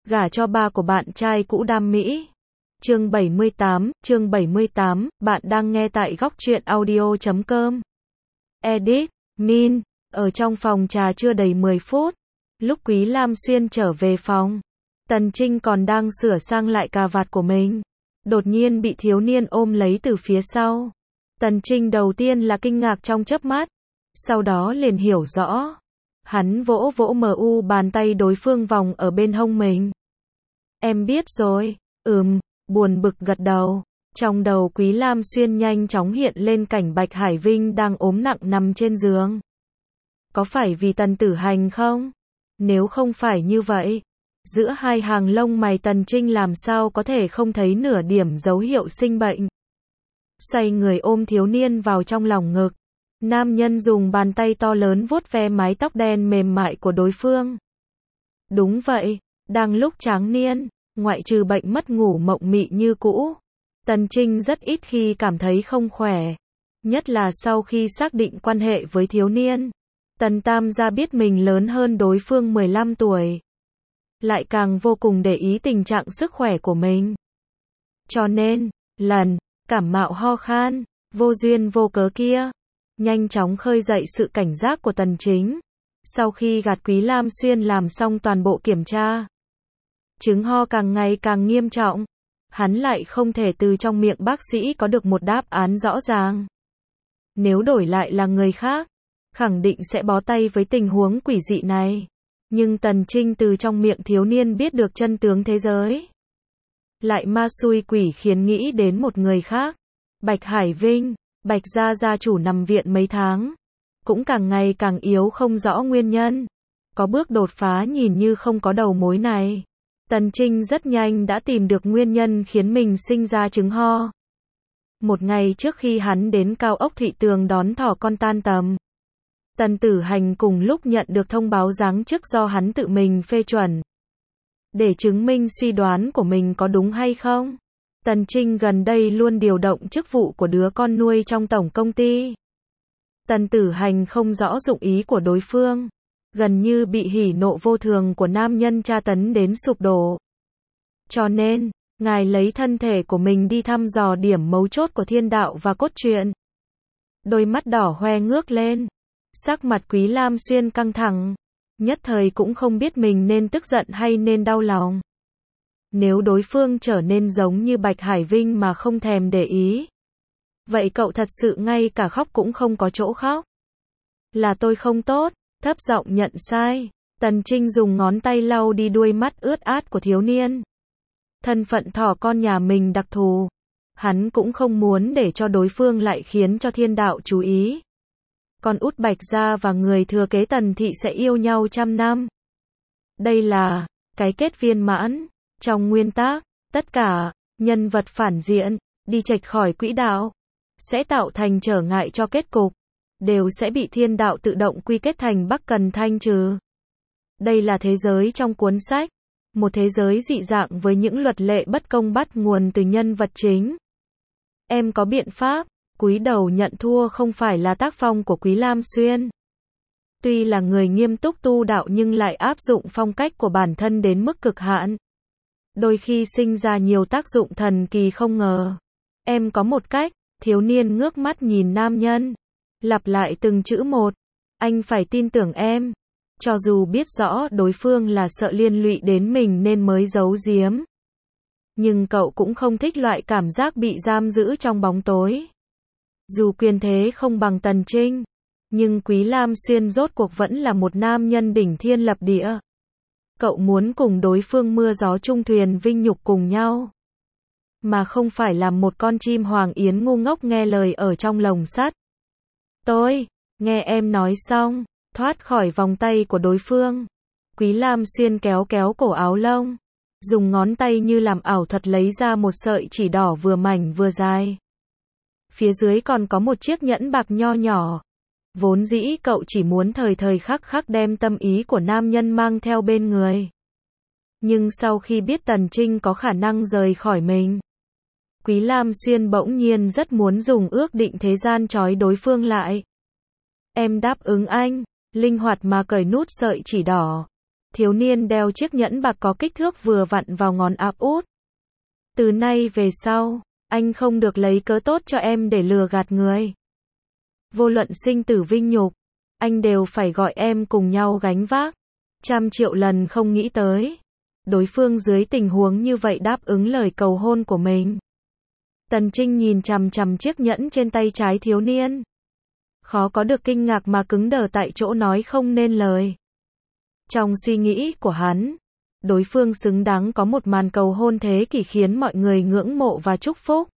gả cho ba của bạn trai cũ Đam Mỹ. Chương 78, bạn đang nghe tại góc truyện audio.com. Edit, Min, ở trong phòng trà chưa đầy 10 phút. Lúc Quý Lam Xuyên trở về phòng, Tần Trinh còn đang sửa sang lại cà vạt của mình. Đột nhiên bị thiếu niên ôm lấy từ phía sau. Tần Trinh đầu tiên là kinh ngạc trong chớp mắt, sau đó liền hiểu rõ. Hắn vỗ vỗ bàn tay đối phương vòng ở bên hông mình. Em biết rồi, buồn bực gật đầu. Trong đầu Quý Lam Xuyên nhanh chóng hiện lên cảnh Bạch Hải Vinh đang ốm nặng nằm trên giường. Có phải vì Tần Tử Hành không? Nếu không phải như vậy, giữa hai hàng lông mày Tần Trinh làm sao có thể không thấy nửa điểm dấu hiệu sinh bệnh. Xoay người ôm thiếu niên vào trong lòng ngực. Nam nhân dùng bàn tay to lớn vuốt ve mái tóc đen mềm mại của đối phương. Đúng vậy, đang lúc tráng niên, ngoại trừ bệnh mất ngủ mộng mị như cũ, Tần Trinh rất ít khi cảm thấy không khỏe. Nhất là sau khi xác định quan hệ với thiếu niên. Tần Tam gia biết mình lớn hơn đối phương 15 tuổi. Lại càng vô cùng để ý tình trạng sức khỏe của mình. Cho nên, lần cảm mạo ho khan, vô duyên vô cớ kia, nhanh chóng khơi dậy sự cảnh giác của Tần Chính. Sau khi gạt Quý Lam Xuyên làm xong toàn bộ kiểm tra, chứng ho càng ngày càng nghiêm trọng. Hắn lại không thể từ trong miệng bác sĩ có được một đáp án rõ ràng. Nếu đổi lại là người khác, khẳng định sẽ bó tay với tình huống quỷ dị này. Nhưng Tần Trinh từ trong miệng thiếu niên biết được chân tướng thế giới. Lại ma xui quỷ khiến nghĩ đến một người khác. Bạch Hải Vinh, Bạch gia gia chủ nằm viện mấy tháng. Cũng càng ngày càng yếu không rõ nguyên nhân. Có bước đột phá nhìn như không có đầu mối này. Tần Trinh rất nhanh đã tìm được nguyên nhân khiến mình sinh ra chứng ho. Một ngày trước khi hắn đến cao ốc Thụy Tường đón thỏ con tan tầm, Tần Tử Hành cùng lúc nhận được thông báo giáng chức do hắn tự mình phê chuẩn. Để chứng minh suy đoán của mình có đúng hay không, Tần Trinh gần đây luôn điều động chức vụ của đứa con nuôi trong tổng công ty. Tần Tử Hành không rõ dụng ý của đối phương, gần như bị hỉ nộ vô thường của nam nhân tra tấn đến sụp đổ. Cho nên, ngài lấy thân thể của mình đi thăm dò điểm mấu chốt của thiên đạo và cốt truyện. Đôi mắt đỏ hoe ngước lên, sắc mặt Quý Lam Xuyên căng thẳng, nhất thời cũng không biết mình nên tức giận hay nên đau lòng. Nếu đối phương trở nên giống như Bạch Hải Vinh mà không thèm để ý, vậy cậu thật sự ngay cả khóc cũng không có chỗ khóc. Là tôi không tốt, thấp giọng nhận sai. Tần Trinh dùng ngón tay lau đi đuôi mắt ướt át của thiếu niên. Thân phận thỏ con nhà mình đặc thù, hắn cũng không muốn để cho đối phương lại khiến cho thiên đạo chú ý. Con út Bạch gia và người thừa kế Tần thị sẽ yêu nhau trăm năm. Đây là cái kết viên mãn. Trong nguyên tắc, tất cả nhân vật phản diện đi chệch khỏi quỹ đạo sẽ tạo thành trở ngại cho kết cục, đều sẽ bị thiên đạo tự động quy kết thành Bắc Cần thanh trừ. Đây là thế giới trong cuốn sách, một thế giới dị dạng với những luật lệ bất công bắt nguồn từ nhân vật chính. Em có biện pháp. Cúi đầu nhận thua không phải là tác phong của Quý Lam Xuyên. Tuy là người nghiêm túc tu đạo nhưng lại áp dụng phong cách của bản thân đến mức cực hạn. Đôi khi sinh ra nhiều tác dụng thần kỳ không ngờ. Em có một cách. Thiếu niên ngước mắt nhìn nam nhân, lặp lại từng chữ một. Anh phải tin tưởng em. Cho dù biết rõ đối phương là sợ liên lụy đến mình nên mới giấu giếm. Nhưng cậu cũng không thích loại cảm giác bị giam giữ trong bóng tối. Dù quyền thế không bằng Tần Trinh, nhưng Quý Lam Xuyên rốt cuộc vẫn là một nam nhân đỉnh thiên lập địa. Cậu muốn cùng đối phương mưa gió chung thuyền vinh nhục cùng nhau, mà không phải làm một con chim hoàng yến ngu ngốc nghe lời ở trong lồng sắt. Tôi, nghe em nói xong, thoát khỏi vòng tay của đối phương. Quý Lam Xuyên kéo kéo cổ áo lông, dùng ngón tay như làm ảo thuật lấy ra một sợi chỉ đỏ vừa mảnh vừa dài. Phía dưới còn có một chiếc nhẫn bạc nho nhỏ. Vốn dĩ cậu chỉ muốn thời thời khắc khắc đem tâm ý của nam nhân mang theo bên người. Nhưng sau khi biết Tần Trinh có khả năng rời khỏi mình, Quý Lam Xuyên bỗng nhiên rất muốn dùng ước định thế gian trói đối phương lại. Em đáp ứng anh, linh hoạt mà cởi nút sợi chỉ đỏ. Thiếu niên đeo chiếc nhẫn bạc có kích thước vừa vặn vào ngón áp út. Từ nay về sau, anh không được lấy cớ tốt cho em để lừa gạt người. Vô luận sinh tử vinh nhục, anh đều phải gọi em cùng nhau gánh vác. 100 triệu lần không nghĩ tới. Đối phương dưới tình huống như vậy đáp ứng lời cầu hôn của mình. Tần Trinh nhìn chằm chằm chiếc nhẫn trên tay trái thiếu niên. Khó có được kinh ngạc mà cứng đờ tại chỗ nói không nên lời. Trong suy nghĩ của hắn, đối phương xứng đáng có một màn cầu hôn thế kỷ khiến mọi người ngưỡng mộ và chúc phúc.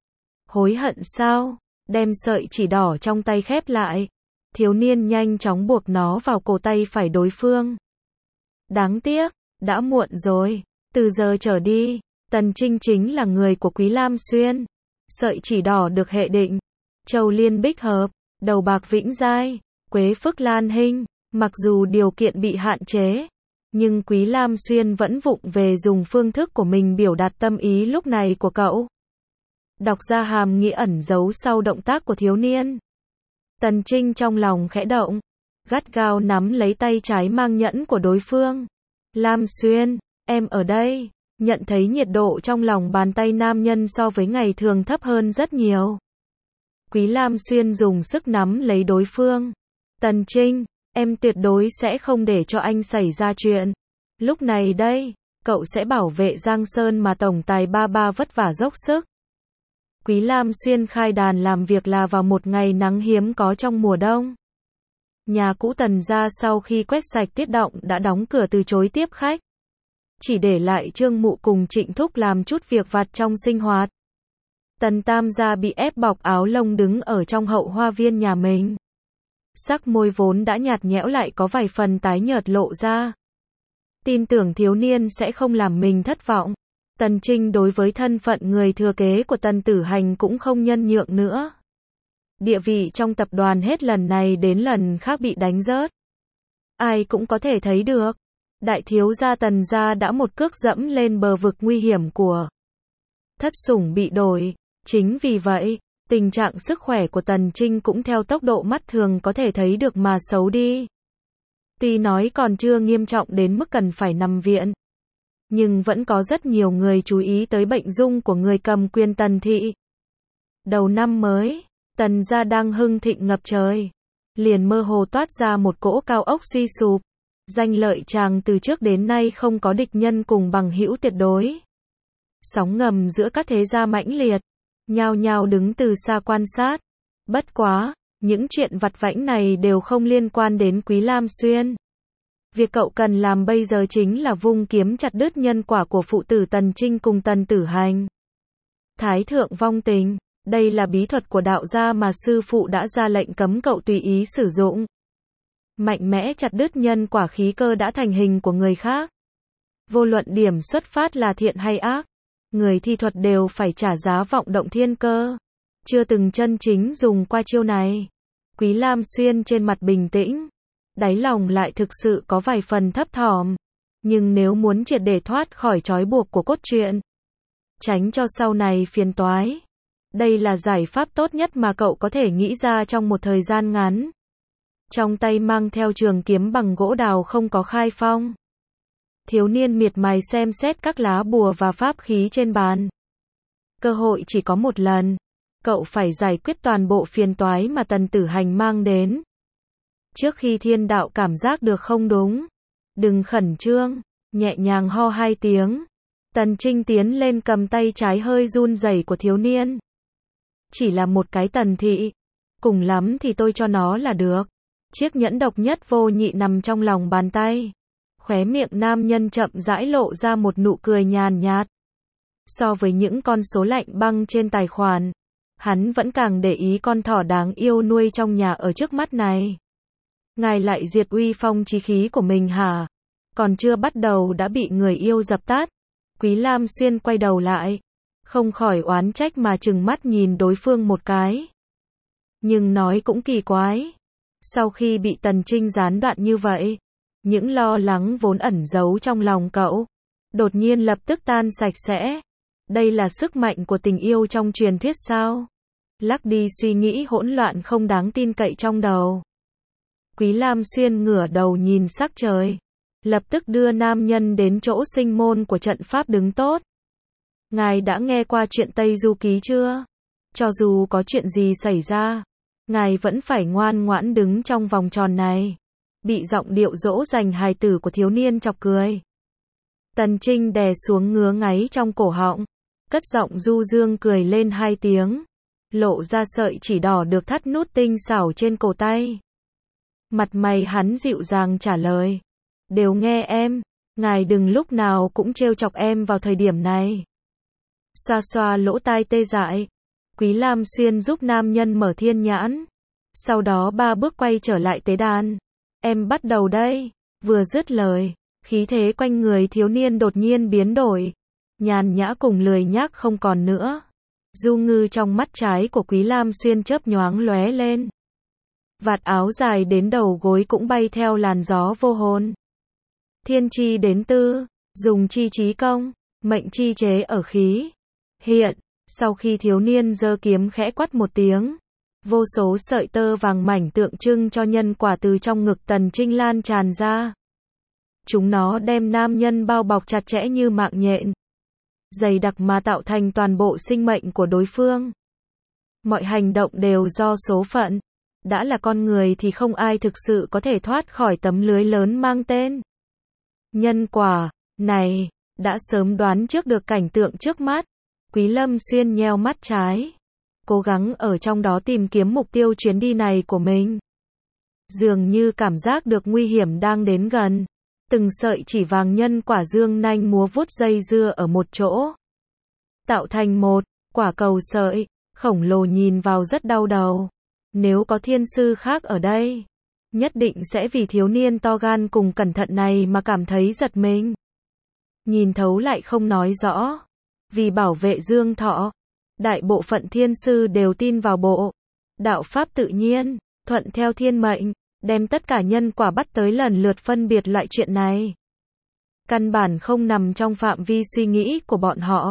Hối hận sao? Đem sợi chỉ đỏ trong tay khép lại. Thiếu niên nhanh chóng buộc nó vào cổ tay phải đối phương. Đáng tiếc, đã muộn rồi. Từ giờ trở đi, Tần Trinh chính là người của Quý Lam Xuyên. Sợi chỉ đỏ được hệ định. Châu Liên Bích Hợp, đầu bạc Vĩnh Giai, Quế Phức Lan Hinh. Mặc dù điều kiện bị hạn chế, nhưng Quý Lam Xuyên vẫn vụng về dùng phương thức của mình biểu đạt tâm ý lúc này của cậu. Đọc ra hàm nghĩa ẩn giấu sau động tác của thiếu niên. Tần Trinh trong lòng khẽ động, gắt gao nắm lấy tay trái mang nhẫn của đối phương. Lam Xuyên, em ở đây. Nhận thấy nhiệt độ trong lòng bàn tay nam nhân so với ngày thường thấp hơn rất nhiều. Quý Lam Xuyên dùng sức nắm lấy đối phương. Tần Trinh, em tuyệt đối sẽ không để cho anh xảy ra chuyện. Lúc này đây, cậu sẽ bảo vệ Giang Sơn mà tổng tài ba ba vất vả dốc sức. Quý Lam Xuyên khai đàn làm việc là vào một ngày nắng hiếm có trong mùa đông. Nhà cũ Tần gia sau khi quét sạch tiết động đã đóng cửa từ chối tiếp khách. Chỉ để lại Trương Mụ cùng Trịnh Thúc làm chút việc vặt trong sinh hoạt. Tần Tam gia bị ép bọc áo lông đứng ở trong hậu hoa viên nhà mình. Sắc môi vốn đã nhạt nhẽo lại có vài phần tái nhợt lộ ra. Tin tưởng thiếu niên sẽ không làm mình thất vọng. Tần Trinh đối với thân phận người thừa kế của Tần Tử Hành cũng không nhân nhượng nữa. Địa vị trong tập đoàn hết lần này đến lần khác bị đánh rớt. Ai cũng có thể thấy được. Đại thiếu gia Tần gia đã một cước dẫm lên bờ vực nguy hiểm của thất sủng bị đổi. Chính vì vậy, tình trạng sức khỏe của Tần Trinh cũng theo tốc độ mắt thường có thể thấy được mà xấu đi. Tuy nói còn chưa nghiêm trọng đến mức cần phải nằm viện, nhưng vẫn có rất nhiều người chú ý tới bệnh dung của người cầm quyền Tần thị. Đầu năm mới, Tần gia đang hưng thịnh ngập trời, liền mơ hồ toát ra một cỗ cao ốc suy sụp. Danh lợi chàng từ trước đến nay không có địch nhân cùng bằng hữu tuyệt đối. Sóng ngầm giữa các thế gia mãnh liệt, nhao nhao đứng từ xa quan sát. Bất quá, những chuyện vặt vãnh này đều không liên quan đến Quý Lam Xuyên. Việc cậu cần làm bây giờ chính là vung kiếm chặt đứt nhân quả của phụ tử Tần Trinh cùng Tần Tử Hành. Thái thượng vong tình, đây là bí thuật của đạo gia mà sư phụ đã ra lệnh cấm cậu tùy ý sử dụng. Mạnh mẽ chặt đứt nhân quả khí cơ đã thành hình của người khác. Vô luận điểm xuất phát là thiện hay ác, người thi thuật đều phải trả giá vọng động thiên cơ. Chưa từng chân chính dùng qua chiêu này. Quý Lam Xuyên trên mặt bình tĩnh, đáy lòng lại thực sự có vài phần thấp thỏm. Nhưng nếu muốn triệt để thoát khỏi trói buộc của cốt truyện, tránh cho sau này phiền toái, đây là giải pháp tốt nhất mà cậu có thể nghĩ ra trong một thời gian ngắn. Trong tay mang theo trường kiếm bằng gỗ đào không có khai phong. Thiếu niên miệt mài xem xét các lá bùa và pháp khí trên bàn. Cơ hội chỉ có một lần. Cậu phải giải quyết toàn bộ phiền toái mà Tần Tử Hành mang đến. Trước khi thiên đạo cảm giác được không đúng, đừng khẩn trương, nhẹ nhàng ho 2 tiếng. Tần Trinh tiến lên cầm tay trái hơi run rẩy của thiếu niên. Chỉ là một cái Tần thị, cùng lắm thì tôi cho nó là được. Chiếc nhẫn độc nhất vô nhị nằm trong lòng bàn tay. Khóe miệng nam nhân chậm rãi lộ ra một nụ cười nhàn nhạt. So với những con số lạnh băng trên tài khoản, hắn vẫn càng để ý con thỏ đáng yêu nuôi trong nhà ở trước mắt này. Ngài lại diệt uy phong chí khí của mình hả? Còn chưa bắt đầu đã bị người yêu dập tắt. Quý Lam Xuyên quay đầu lại, không khỏi oán trách mà trừng mắt nhìn đối phương một cái. Nhưng nói cũng kỳ quái. Sau khi bị Tần Trinh gián đoạn như vậy, những lo lắng vốn ẩn giấu trong lòng cậu, đột nhiên lập tức tan sạch sẽ. Đây là sức mạnh của tình yêu trong truyền thuyết sao? Lắc đi suy nghĩ hỗn loạn không đáng tin cậy trong đầu. Quý Lam Xuyên ngửa đầu nhìn sắc trời. lập tức đưa nam nhân đến chỗ sinh môn của trận pháp đứng tốt. Ngài đã nghe qua chuyện Tây Du Ký chưa? Cho dù có chuyện gì xảy ra, ngài vẫn phải ngoan ngoãn đứng trong vòng tròn này. Bị giọng điệu dỗ dành hài tử của thiếu niên chọc cười. Tần Trinh đè xuống ngứa ngáy trong cổ họng, cất giọng du dương cười lên 2 tiếng, lộ ra sợi chỉ đỏ được thắt nút tinh xảo trên cổ tay. Mặt mày hắn dịu dàng trả lời, đều nghe em, ngài đừng lúc nào cũng trêu chọc em vào thời điểm này. Xoa xoa lỗ tai tê dại, Quý Lam Xuyên giúp nam nhân mở thiên nhãn, sau đó 3 bước quay trở lại tế đàn. Em bắt đầu đây. Vừa dứt lời, khí thế quanh người thiếu niên đột nhiên biến đổi, nhàn nhã cùng lười nhác không còn nữa. Du ngư trong mắt trái của Quý Lam Xuyên chớp nhoáng lóe lên. Vạt áo dài đến đầu gối cũng bay theo làn gió vô hồn. Thiên chi đến tư, dùng chi trí công, mệnh chi chế ở khí. Hiện, sau khi thiếu niên giơ kiếm khẽ quát một tiếng, vô số sợi tơ vàng mảnh tượng trưng cho nhân quả từ trong ngực Tần Trinh lan tràn ra. Chúng nó đem nam nhân bao bọc chặt chẽ như mạng nhện, dày đặc mà tạo thành toàn bộ sinh mệnh của đối phương. Mọi hành động đều do số phận. Đã là con người thì không ai thực sự có thể thoát khỏi tấm lưới lớn mang tên nhân quả này. Đã sớm đoán trước được cảnh tượng trước mắt, Quý Lâm Xuyên nheo mắt trái, cố gắng ở trong đó tìm kiếm mục tiêu chuyến đi này của mình. Dường như cảm giác được nguy hiểm đang đến gần, từng sợi chỉ vàng nhân quả dương nanh múa vuốt dây dưa ở một chỗ, tạo thành một quả cầu sợi khổng lồ, nhìn vào rất đau đầu. Nếu có thiên sư khác ở đây, nhất định sẽ vì thiếu niên to gan cùng cẩn thận này mà cảm thấy giật mình. Nhìn thấu lại không nói rõ, vì bảo vệ Dương Thọ, đại bộ phận thiên sư đều tin vào bộ đạo pháp tự nhiên, thuận theo thiên mệnh, đem tất cả nhân quả bắt tới lần lượt phân biệt loại chuyện này. Căn bản không nằm trong phạm vi suy nghĩ của bọn họ.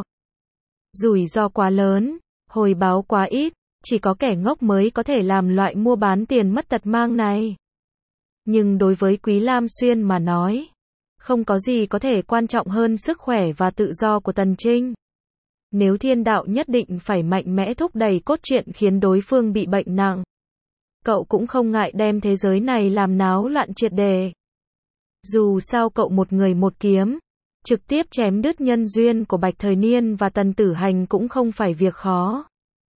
Rủi ro quá lớn, hồi báo quá ít, chỉ có kẻ ngốc mới có thể làm loại mua bán tiền mất tật mang này. Nhưng đối với Quý Lam Xuyên mà nói, không có gì có thể quan trọng hơn sức khỏe và tự do của Tần Trinh. Nếu thiên đạo nhất định phải mạnh mẽ thúc đẩy cốt truyện khiến đối phương bị bệnh nặng, cậu cũng không ngại đem thế giới này làm náo loạn triệt đề. Dù sao cậu một người một kiếm, trực tiếp chém đứt nhân duyên của Bạch Thời Niên và Tần Tử Hành cũng không phải việc khó.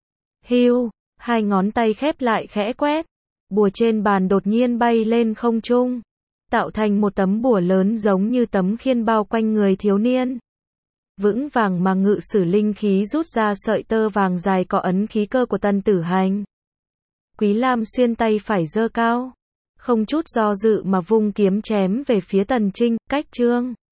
Hiu, 2 ngón tay khép lại khẽ quét, bùa trên bàn đột nhiên bay lên không trung, tạo thành một tấm bùa lớn giống như tấm khiên bao quanh người thiếu niên. Vững vàng mà ngự sử linh khí rút ra sợi tơ vàng dài có ấn khí cơ của Tần Tử Hành. Quý Lam Xuyên tay phải giơ cao, không chút do dự mà vung kiếm chém về phía Tần Trinh. Cách chương